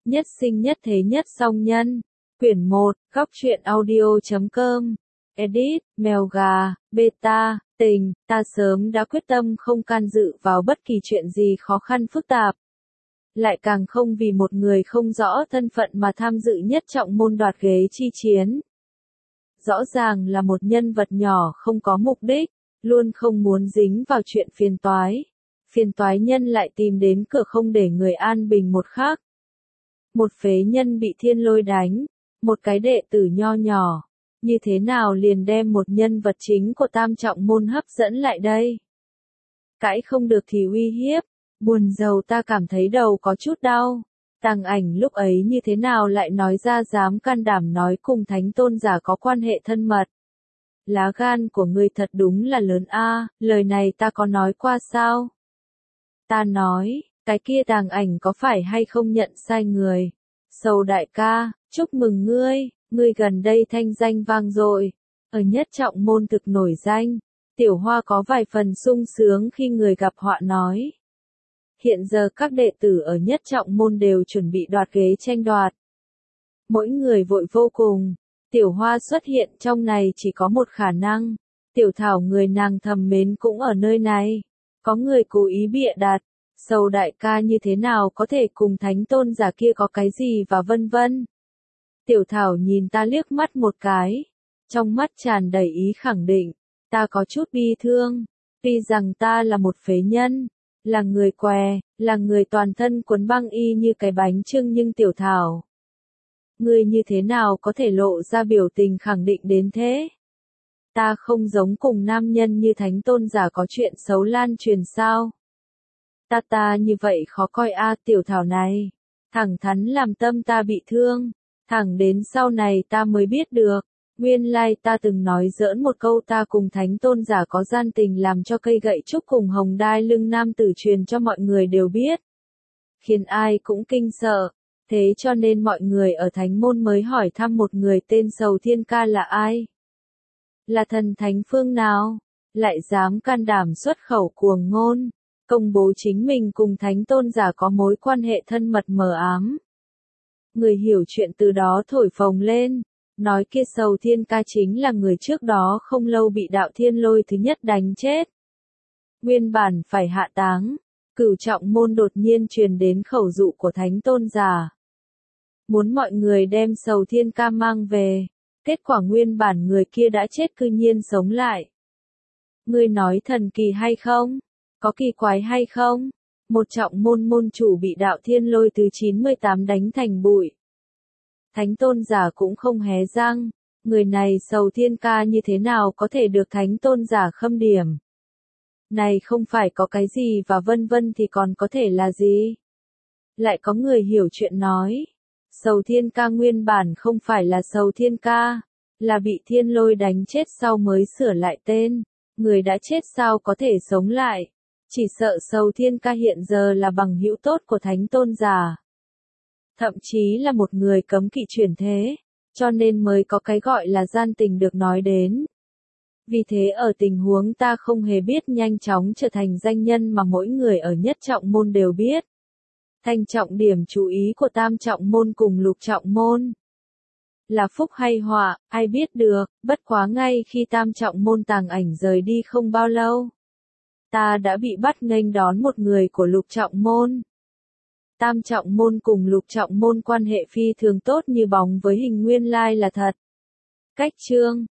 Nhất sinh nhất thế nhất song nhân. Quyển 1, góc truyện audio.com. Edit, mèo gà, beta, tình, ta sớm đã quyết tâm không can dự vào bất kỳ chuyện gì khó khăn phức tạp. Lại càng không vì một người không rõ thân phận mà tham dự nhất trọng môn đoạt ghế chi chiến. Rõ ràng là một nhân vật nhỏ không có mục đích, luôn không muốn dính vào chuyện phiền toái. Phiền toái nhân lại tìm đến cửa không để người an bình một khắc. Một phế nhân bị thiên lôi đánh, một cái đệ tử nho nhỏ, như thế nào liền đem một nhân vật chính của tam trọng môn hấp dẫn lại đây. Cãi không được thì uy hiếp, buồn rầu ta cảm thấy đầu có chút đau. Tàng Ảnh lúc ấy như thế nào lại nói ra dám can đảm nói cùng thánh tôn giả có quan hệ thân mật. Lá gan của ngươi thật đúng là lớn a, lời này ta có nói qua sao? Ta nói, cái kia Tàng Ảnh có phải hay không nhận sai người? Sầu đại ca, chúc mừng ngươi gần đây thanh danh vang dội, ở nhất trọng môn thực nổi danh, Tiểu Hoa có vài phần sung sướng khi người gặp họa nói. Hiện giờ các đệ tử ở nhất trọng môn đều chuẩn bị đoạt ghế tranh đoạt. Mỗi người vội vô cùng, Tiểu Hoa xuất hiện trong này chỉ có một khả năng, Tiểu Thảo người nàng thầm mến cũng ở nơi này, có người cố ý bịa đặt. Sầu đại ca như thế nào có thể cùng thánh tôn giả kia có cái gì và vân vân. Tiểu Thảo nhìn ta liếc mắt một cái, trong mắt tràn đầy ý khẳng định, ta có chút bi thương, tuy rằng ta là một phế nhân, là người què, là người toàn thân quấn băng y như cái bánh chưng nhưng Tiểu Thảo. Ngươi như thế nào có thể lộ ra biểu tình khẳng định đến thế? Ta không giống cùng nam nhân như thánh tôn giả có chuyện xấu lan truyền sao? Ta như vậy khó coi a Tiểu Thảo này, thẳng thắn làm tâm ta bị thương, thẳng đến sau này ta mới biết được, nguyên lai ta từng nói giỡn một câu ta cùng thánh tôn giả có gian tình làm cho cây gậy trúc cùng hồng đai lưng nam tử truyền cho mọi người đều biết, khiến ai cũng kinh sợ, thế cho nên mọi người ở thánh môn mới hỏi thăm một người tên Sầu Thiên Ca là ai? Là thần thánh phương nào? Lại dám can đảm xuất khẩu cuồng ngôn, công bố chính mình cùng thánh tôn giả có mối quan hệ thân mật mờ ám. Người hiểu chuyện từ đó thổi phồng lên, nói kia Sầu Thiên Ca chính là người trước đó không lâu bị đạo thiên lôi thứ nhất đánh chết. Nguyên bản phải hạ táng, Cửu trọng môn đột nhiên truyền đến khẩu dụ của thánh tôn giả. Muốn mọi người đem Sầu Thiên Ca mang về, kết quả nguyên bản người kia đã chết cư nhiên sống lại. Ngươi nói thần kỳ hay không? Có kỳ quái hay không? Một trọng môn môn chủ bị đạo thiên lôi thứ 98 đánh thành bụi. Thánh tôn giả cũng không hé răng, người này Sầu Thiên Ca như thế nào có thể được thánh tôn giả khâm điểm. Này không phải có cái gì và vân vân thì còn có thể là gì? Lại có người hiểu chuyện nói, Sầu Thiên Ca nguyên bản không phải là Sầu Thiên Ca, là bị thiên lôi đánh chết sau mới sửa lại tên, người đã chết sao có thể sống lại. Chỉ sợ Sầu Thiên Ca hiện giờ là bằng hữu tốt của thánh tôn giả. Thậm chí là một người cấm kỵ chuyển thế, cho nên mới có cái gọi là gian tình được nói đến. Vì thế ở tình huống ta không hề biết nhanh chóng trở thành danh nhân mà mỗi người ở nhất trọng môn đều biết. Thành trọng điểm chú ý của tam trọng môn cùng lục trọng môn. Là phúc hay họa, ai biết được, bất quá ngay khi tam trọng môn Tàng Ảnh rời đi không bao lâu. Ta đã bị bắt nghênh đón một người của lục trọng môn. Tam trọng môn cùng lục trọng môn quan hệ phi thường tốt như bóng với hình nguyên lai là thật. Cách chương